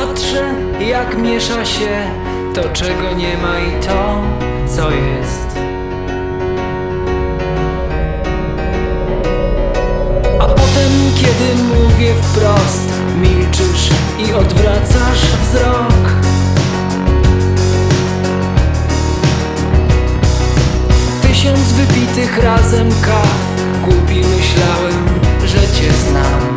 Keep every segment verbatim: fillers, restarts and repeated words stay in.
Patrzę, jak miesza się to, czego nie ma, i to, co jest. A potem, kiedy mówię wprost, milczysz i odwracasz wzrok. Tysiąc wypitych razem kaw, głupi myślałem, że cię znam.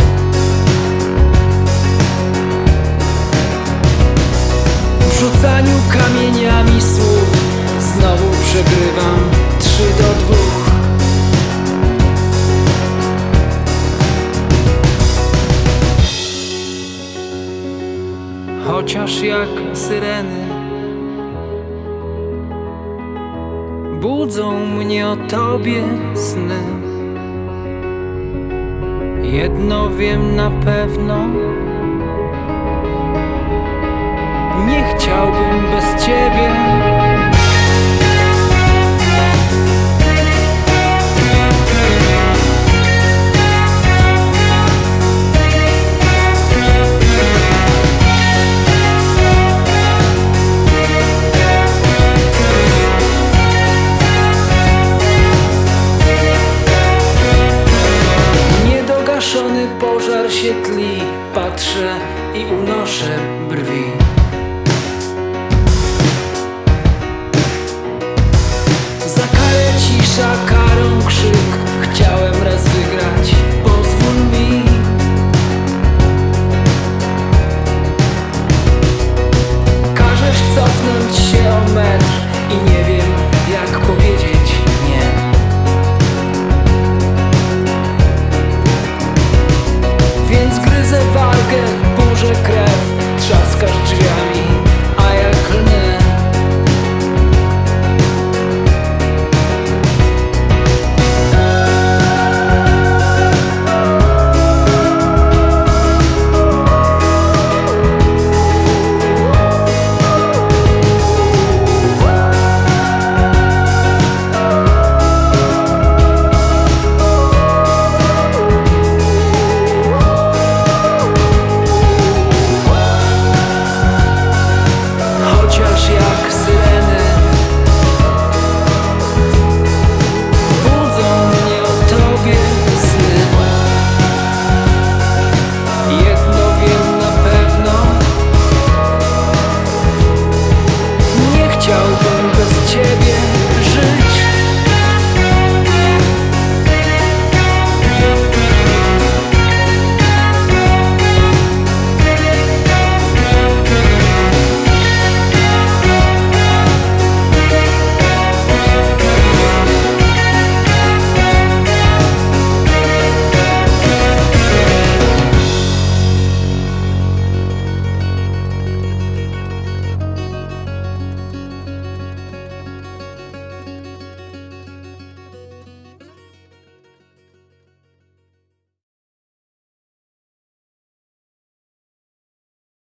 W rzucaniu kamieniami słów znowu przegrywam trzy do dwóch. Chociaż jak syreny budzą mnie o tobie sny, jedno wiem na pewno: nie chciałbym bez ciebie. Niedogaszony pożar się tli, patrzę i unoszę brwi. Cisza, karą krzyk, chciałem raz wygrać, pozwól mi. Każesz cofnąć się o metr i nie wiem, jak powiedzieć nie. Więc gryzę wargę, burzę krew, trzaskasz drzwiami.